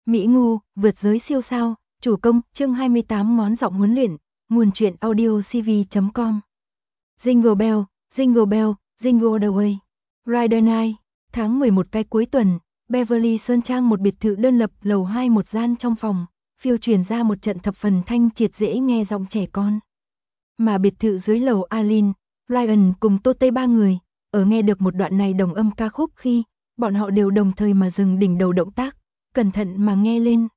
Mỹ Ngu, vượt giới siêu sao, chủ công, chương 28 món giọng huấn luyện, nguồn truyện audio cv.com. Jingle Bell, Jingle Bell, Jingle All the Way. Rider Night, tháng 11 cái cuối tuần, Beverly Sơn Trang một biệt thự đơn lập lầu 2 một gian trong phòng, phiêu truyền ra một trận thập phần thanh triệt dễ nghe giọng trẻ con. Mà biệt thự dưới lầu Arlene, Ryan cùng Tô Tây ba người, ở nghe được một đoạn này đồng âm ca khúc khi, bọn họ đều đồng thời mà dừng đỉnh đầu động tác, cẩn thận mà nghe lên.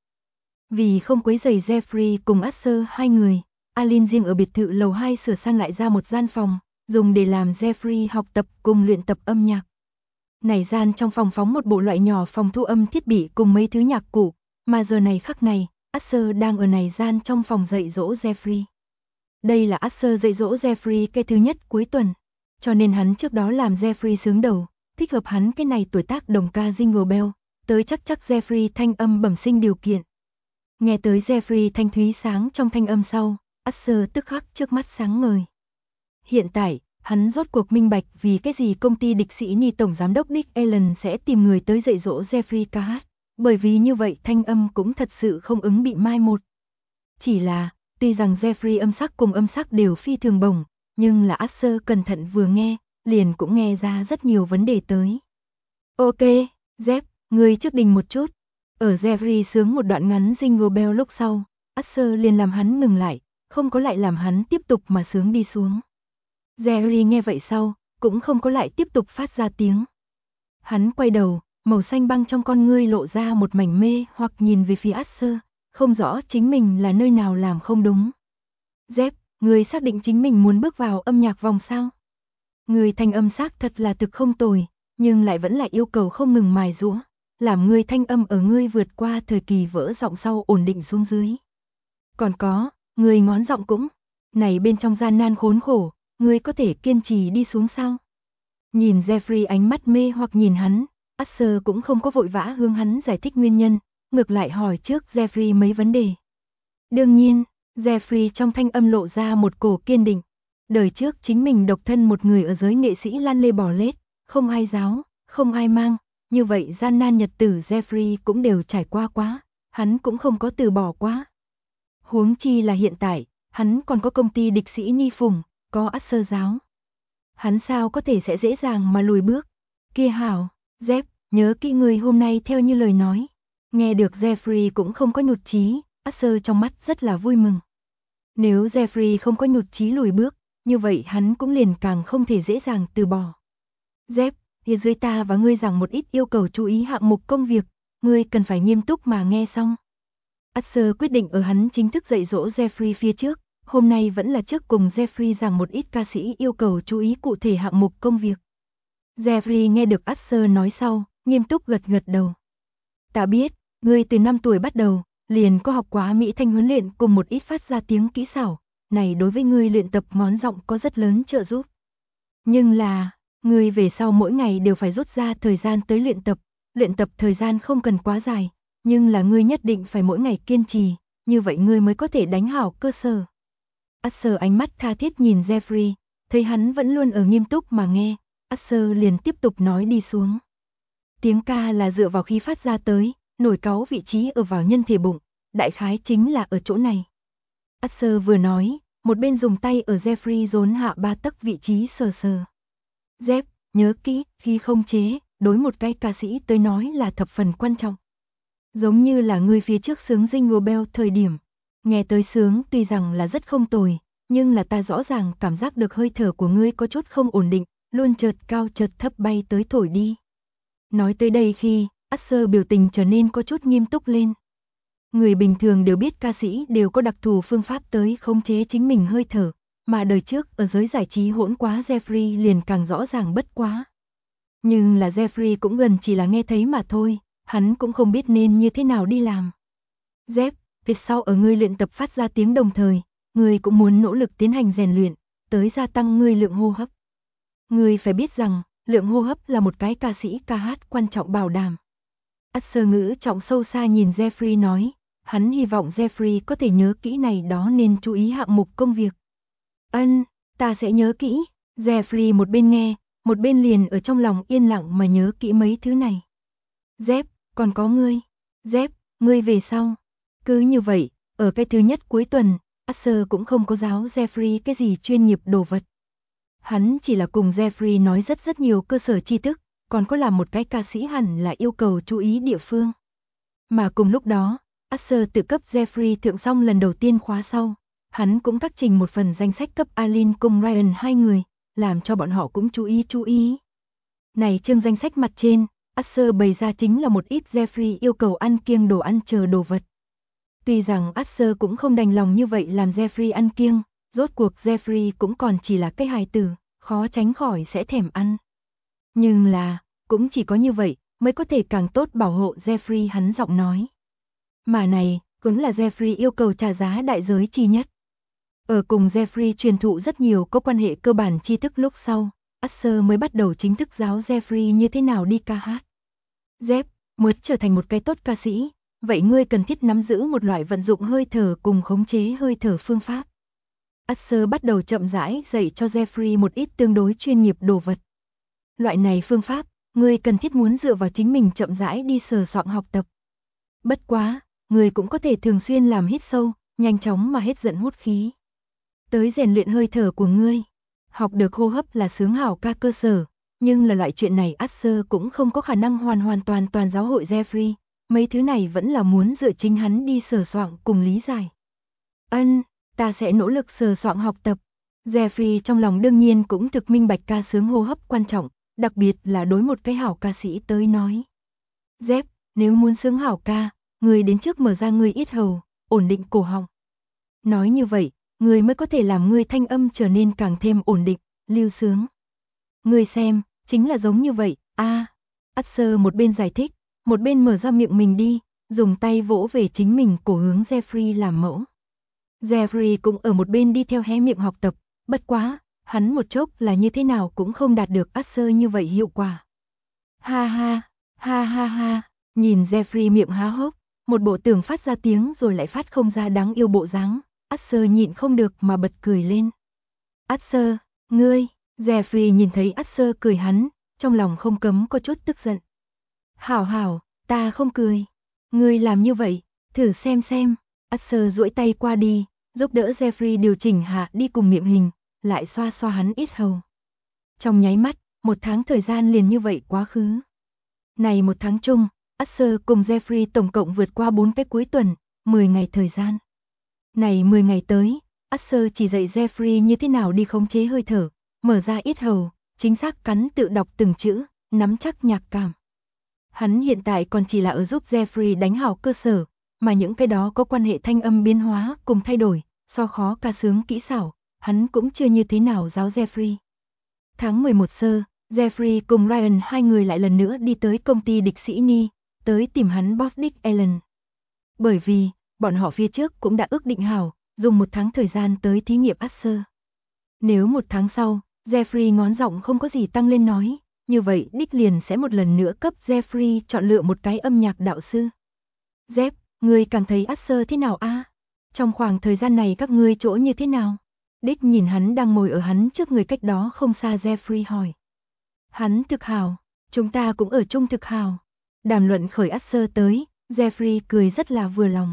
Vì không quấy rầy Jeffrey cùng Asher hai người, Arlene riêng ở biệt thự lầu 2 sửa sang lại ra một gian phòng, dùng để làm Jeffrey học tập cùng luyện tập âm nhạc. Này gian trong phòng phóng một bộ loại nhỏ phòng thu âm thiết bị cùng mấy thứ nhạc cụ, mà giờ này khắc này, Asher đang ở này gian trong phòng dạy dỗ Jeffrey. Đây là Asher dạy dỗ Jeffrey cái thứ nhất cuối tuần, cho nên hắn trước đó làm Jeffrey sướng đầu, thích hợp hắn cái này tuổi tác đồng ca Jingle Bell, tới chắc Jeffrey thanh âm bẩm sinh điều kiện. Nghe tới Jeffrey thanh thúy sáng trong thanh âm sau, Asher tức khắc trước mắt sáng ngời. Hiện tại, hắn rốt cuộc minh bạch vì cái gì công ty địch sĩ ni tổng giám đốc Dick Allen sẽ tìm người tới dạy dỗ Jeffrey ca hát, bởi vì như vậy thanh âm cũng thật sự không ứng bị mai một. Chỉ là, tuy rằng Jeffrey âm sắc cùng âm sắc đều phi thường bổng, nhưng là Asher cẩn thận vừa nghe, liền cũng nghe ra rất nhiều vấn đề tới. Ok, Jeff, ngươi trước đình một chút. Ở Jeffrey sướng một đoạn ngắn Jingle Bell lúc sau, Asher liền làm hắn ngừng lại, không có lại làm hắn tiếp tục mà sướng đi xuống. Jeffrey nghe vậy sau, cũng không có lại tiếp tục phát ra tiếng. Hắn quay đầu, màu xanh băng trong con ngươi lộ ra một mảnh mê hoặc nhìn về phía Asher, không rõ chính mình là nơi nào làm không đúng. Jeff, ngươi xác định chính mình muốn bước vào âm nhạc vòng sao? Ngươi thanh âm xác thật là thực không tồi, nhưng lại vẫn là yêu cầu không ngừng mài giũa, làm ngươi thanh âm ở ngươi vượt qua thời kỳ vỡ giọng sau ổn định xuống dưới. Còn có, ngươi ngón giọng cũng, này bên trong gian nan khốn khổ, ngươi có thể kiên trì đi xuống sao? Nhìn Jeffrey ánh mắt mê hoặc nhìn hắn, Asher cũng không có vội vã hướng hắn giải thích nguyên nhân, ngược lại hỏi trước Jeffrey mấy vấn đề. Đương nhiên, Jeffrey trong thanh âm lộ ra một cổ kiên định. Đời trước chính mình độc thân một người ở giới nghệ sĩ lăn lê bò lết, không ai giáo, không ai mang, như vậy gian nan nhật tử Jeffrey cũng đều trải qua quá, hắn cũng không có từ bỏ quá. Huống chi là hiện tại, hắn còn có công ty địch sĩ Ni Phùng, có Asher giáo. Hắn sao có thể sẽ dễ dàng mà lùi bước. Kia hảo, Jeff, nhớ kỹ người hôm nay theo như lời nói. Nghe được Jeffrey cũng không có nhụt chí, Asher trong mắt rất là vui mừng. Nếu Jeffrey không có nhụt chí lùi bước, như vậy hắn cũng liền càng không thể dễ dàng từ bỏ. Jeff, phía dưới ta và ngươi rằng một ít yêu cầu chú ý hạng mục công việc, ngươi cần phải nghiêm túc mà nghe xong. Asher quyết định ở hắn chính thức dạy dỗ Jeffrey phía trước, hôm nay vẫn là trước cùng Jeffrey rằng một ít ca sĩ yêu cầu chú ý cụ thể hạng mục công việc. Jeffrey nghe được Asher nói sau, nghiêm túc gật gật đầu. Ta biết, ngươi từ 5 tuổi bắt đầu, liền có học quá mỹ thanh huấn luyện cùng một ít phát ra tiếng kỹ xảo, này đối với ngươi luyện tập ngón giọng có rất lớn trợ giúp. Nhưng là, ngươi về sau mỗi ngày đều phải rút ra thời gian tới luyện tập thời gian không cần quá dài, nhưng là ngươi nhất định phải mỗi ngày kiên trì, như vậy ngươi mới có thể đánh hảo cơ sở. Asher ánh mắt tha thiết nhìn Jeffrey, thấy hắn vẫn luôn ở nghiêm túc mà nghe, Asher liền tiếp tục nói đi xuống. Tiếng ca là dựa vào khí phát ra tới, nổi cáu vị trí ở vào nhân thể bụng, đại khái chính là ở chỗ này. Asher vừa nói, một bên dùng tay ở Jeffrey rốn hạ 3 tấc vị trí sờ sờ. Jeff, nhớ kỹ, khi không chế, đối một cái ca sĩ tới nói là thập phần quan trọng. Giống như là người phía trước sướng Jingle Bell thời điểm, nghe tới sướng tuy rằng là rất không tồi, nhưng là ta rõ ràng cảm giác được hơi thở của ngươi có chút không ổn định, luôn chợt cao chợt thấp bay tới thổi đi. Nói tới đây khi, Asher biểu tình trở nên có chút nghiêm túc lên. Người bình thường đều biết ca sĩ đều có đặc thù phương pháp tới khống chế chính mình hơi thở, mà đời trước ở giới giải trí hỗn quá Jeffrey liền càng rõ ràng bất quá. Nhưng là Jeffrey cũng gần chỉ là nghe thấy mà thôi, hắn cũng không biết nên như thế nào đi làm. Jeff, việc sau ở ngươi luyện tập phát ra tiếng đồng thời, ngươi cũng muốn nỗ lực tiến hành rèn luyện, tới gia tăng ngươi lượng hô hấp. Ngươi phải biết rằng, lượng hô hấp là một cái ca sĩ ca hát quan trọng bảo đảm. Asher ngữ trọng sâu xa nhìn Jeffrey nói, hắn hy vọng Jeffrey có thể nhớ kỹ này đó nên chú ý hạng mục công việc. Ta sẽ nhớ kỹ. Jeffrey một bên nghe, một bên liền ở trong lòng yên lặng mà nhớ kỹ mấy thứ này. Jeff, còn có ngươi. Jeff, ngươi về sau. Cứ như vậy, ở cái thứ nhất cuối tuần, Asher cũng không có giáo Jeffrey cái gì chuyên nghiệp đồ vật. Hắn chỉ là cùng Jeffrey nói rất nhiều cơ sở tri thức, còn có làm một cái ca sĩ hẳn là yêu cầu chú ý địa phương. Mà cùng lúc đó, Asher tự cấp Jeffrey thượng xong lần đầu tiên khóa sau, hắn cũng tác trình một phần danh sách cấp Alin cùng Ryan hai người, làm cho bọn họ cũng chú ý. Này chương danh sách mặt trên, Asher bày ra chính là một ít Jeffrey yêu cầu ăn kiêng đồ ăn chờ đồ vật. Tuy rằng Asher cũng không đành lòng như vậy làm Jeffrey ăn kiêng, rốt cuộc Jeffrey cũng còn chỉ là cái hài tử, khó tránh khỏi sẽ thèm ăn. Nhưng là, cũng chỉ có như vậy, mới có thể càng tốt bảo hộ Jeffrey, hắn giọng nói. Mà này, cũng là Jeffrey yêu cầu trả giá đại giới chi nhất. Ở cùng Jeffrey truyền thụ rất nhiều có quan hệ cơ bản tri thức lúc sau, Asher mới bắt đầu chính thức giáo Jeffrey như thế nào đi ca hát. Jeff, muốn trở thành một cái tốt ca sĩ, vậy ngươi cần thiết nắm giữ một loại vận dụng hơi thở cùng khống chế hơi thở phương pháp. Asher bắt đầu chậm rãi dạy cho Jeffrey một ít tương đối chuyên nghiệp đồ vật. Loại này phương pháp, ngươi cần thiết muốn dựa vào chính mình chậm rãi đi sờ soạn học tập. Bất quá, ngươi cũng có thể thường xuyên làm hít sâu, nhanh chóng mà hết giận hút khí. Tới rèn luyện hơi thở của ngươi. Học được hô hấp là sướng hảo ca cơ sở, nhưng là loại chuyện này Asher cũng không có khả năng hoàn toàn giáo hội Jeffrey, mấy thứ này vẫn là muốn dựa chính hắn đi sờ soạn cùng lý giải. Ta sẽ nỗ lực sờ soạn học tập. Jeffrey trong lòng đương nhiên cũng thực minh bạch ca sướng hô hấp quan trọng, đặc biệt là đối một cái hảo ca sĩ tới nói. Jeff, nếu muốn sướng hảo ca, người đến trước mở ra người yết hầu, ổn định cổ họng. Nói như vậy, người mới có thể làm người thanh âm trở nên càng thêm ổn định, lưu sướng. Người xem, chính là giống như vậy, Asher một bên giải thích, một bên mở ra miệng mình đi, dùng tay vỗ về chính mình cổ hướng Jeffrey làm mẫu. Jeffrey cũng ở một bên đi theo hé miệng học tập, bất quá, hắn một chốc là như thế nào cũng không đạt được Asher như vậy hiệu quả. Ha, nhìn Jeffrey miệng há hốc, một bộ tưởng phát ra tiếng rồi lại phát không ra đáng yêu bộ dáng, Asher nhịn không được mà bật cười lên. Asher, ngươi, Jeffrey nhìn thấy Asher cười hắn, trong lòng không cấm có chút tức giận. Hảo, ta không cười. Ngươi làm như vậy, thử xem. Asher duỗi tay qua đi, giúp đỡ Jeffrey điều chỉnh hạ đi cùng miệng hình, lại xoa hắn yết hầu. Trong nháy mắt, 1 tháng thời gian liền như vậy quá khứ. Này 1 tháng chung, Asher cùng Jeffrey tổng cộng vượt qua 4 cái cuối tuần, 10 ngày thời gian. Này 10 ngày tới, Asher chỉ dạy Jeffrey như thế nào đi khống chế hơi thở, mở ra yết hầu, chính xác cắn tự đọc từng chữ, nắm chắc nhạc cảm. Hắn hiện tại còn chỉ là ở giúp Jeffrey đánh hảo cơ sở, mà những cái đó có quan hệ thanh âm biến hóa cùng thay đổi, so khó ca sướng kỹ xảo, hắn cũng chưa như thế nào giáo Jeffrey. Tháng 11 sơ, Jeffrey cùng Ryan hai người lại lần nữa đi tới công ty Địch Sĩ Ni, tới tìm hắn boss Dick Allen. Bởi vì, bọn họ phía trước cũng đã ước định hảo, dùng 1 tháng thời gian tới thí nghiệm Asher. Nếu 1 tháng sau, Jeffrey ngón giọng không có gì tăng lên nói, như vậy Dick liền sẽ một lần nữa cấp Jeffrey chọn lựa một cái âm nhạc đạo sư. Jeff, ngươi cảm thấy Asher thế nào Trong khoảng thời gian này các ngươi chỗ như thế nào? Dick nhìn hắn đang ngồi ở hắn trước người cách đó không xa Jeffrey hỏi. Hắn thực hào, chúng ta cũng ở chung thực hào. Đàm luận khởi Asher tới, Jeffrey cười rất là vừa lòng.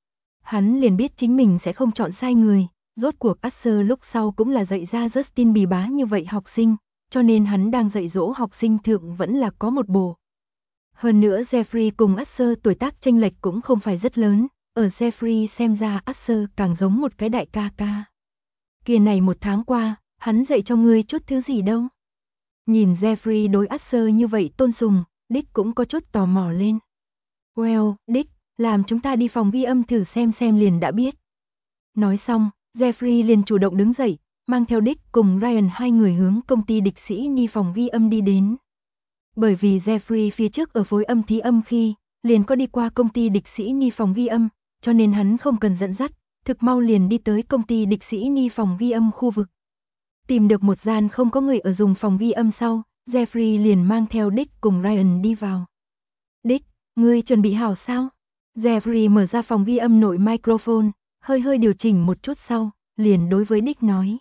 Hắn liền biết chính mình sẽ không chọn sai người, rốt cuộc Asher lúc sau cũng là dạy ra Justin Bieber như vậy học sinh, cho nên hắn đang dạy dỗ học sinh thượng vẫn là có một bộ. Hơn nữa Jeffrey cùng Asher tuổi tác chênh lệch cũng không phải rất lớn, ở Jeffrey xem ra Asher càng giống một cái đại ca ca. Kia này 1 tháng qua, hắn dạy cho ngươi chút thứ gì đâu? Nhìn Jeffrey đối Asher như vậy tôn sùng, Dick cũng có chút tò mò lên. Well, Dick, làm chúng ta đi phòng ghi âm thử xem liền đã biết. Nói xong, Jeffrey liền chủ động đứng dậy, mang theo Dick cùng Ryan hai người hướng công ty Địch Sĩ Ni phòng ghi âm đi đến. Bởi vì Jeffrey phía trước ở phối âm thí âm khi, liền có đi qua công ty Địch Sĩ Ni phòng ghi âm, cho nên hắn không cần dẫn dắt, thực mau liền đi tới công ty Địch Sĩ Ni phòng ghi âm khu vực. Tìm được một gian không có người ở dùng phòng ghi âm sau, Jeffrey liền mang theo Dick cùng Ryan đi vào. Dick, ngươi chuẩn bị hảo sao? Jeffrey mở ra phòng ghi âm nội microphone, hơi điều chỉnh một chút sau, liền đối với Dick nói.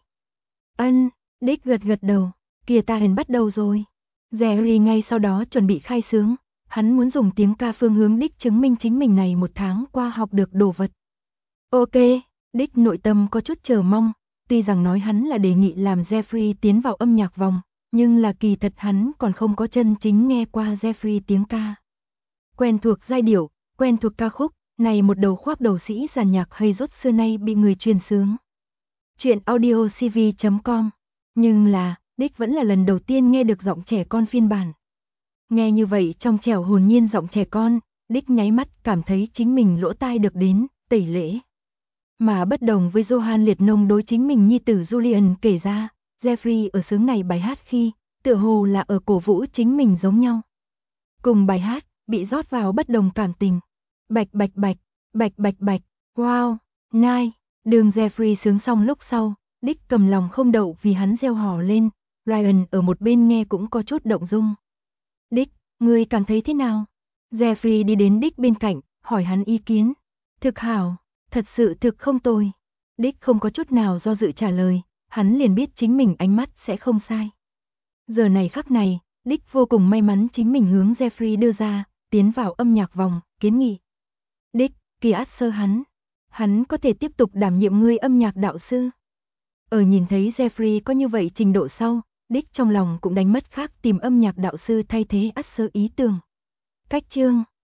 Dick gật đầu, kia ta hẳn bắt đầu rồi. Jerry ngay sau đó chuẩn bị khai xướng, Hắn muốn dùng tiếng ca phương hướng Dick chứng minh chính mình này một tháng qua học được đồ vật. Ok, Dick nội tâm có chút chờ mong, tuy rằng nói hắn là đề nghị làm Jeffrey tiến vào âm nhạc vòng, nhưng là kỳ thật hắn còn không có chân chính nghe qua Jeffrey tiếng ca. Quen thuộc giai điệu, quen thuộc ca khúc, này một đầu khoác đầu sĩ giàn nhạc hay rốt xưa nay bị người truyền sướng. Chuyện audio cv.com. Nhưng là, Dick vẫn là lần đầu tiên nghe được giọng trẻ con phiên bản. Nghe như vậy trong trẻo hồn nhiên giọng trẻ con, Dick nháy mắt cảm thấy chính mình lỗ tai được đến, tẩy lễ. Mà bất đồng với Johan liệt nông đối chính mình nhi tử Julian kể ra, Jeffrey ở sướng này bài hát khi, tựa hồ là ở cổ vũ chính mình giống nhau. Cùng bài hát, bị rót vào bất đồng cảm tình. Bạch bạch bạch, bạch bạch bạch, wow, nice. Đường Jeffrey sướng xong lúc sau, Dick cầm lòng không đậu vì hắn reo hò lên, Ryan ở một bên nghe cũng có chút động dung. Dick, ngươi cảm thấy thế nào? Jeffrey đi đến Dick bên cạnh, hỏi hắn ý kiến. Thực hảo, thật sự thực không tồi. Dick không có chút nào do dự trả lời, hắn liền biết chính mình ánh mắt sẽ không sai. Giờ này khắc này, Dick vô cùng may mắn chính mình hướng Jeffrey đưa ra, tiến vào âm nhạc vòng, kiến nghị. Dick, kỳ át sơ hắn có thể tiếp tục đảm nhiệm ngươi âm nhạc đạo sư. Ở nhìn thấy Jeffrey có như vậy trình độ sau, Dick trong lòng cũng đánh mất khác tìm âm nhạc đạo sư thay thế át sơ ý tưởng. Cách chương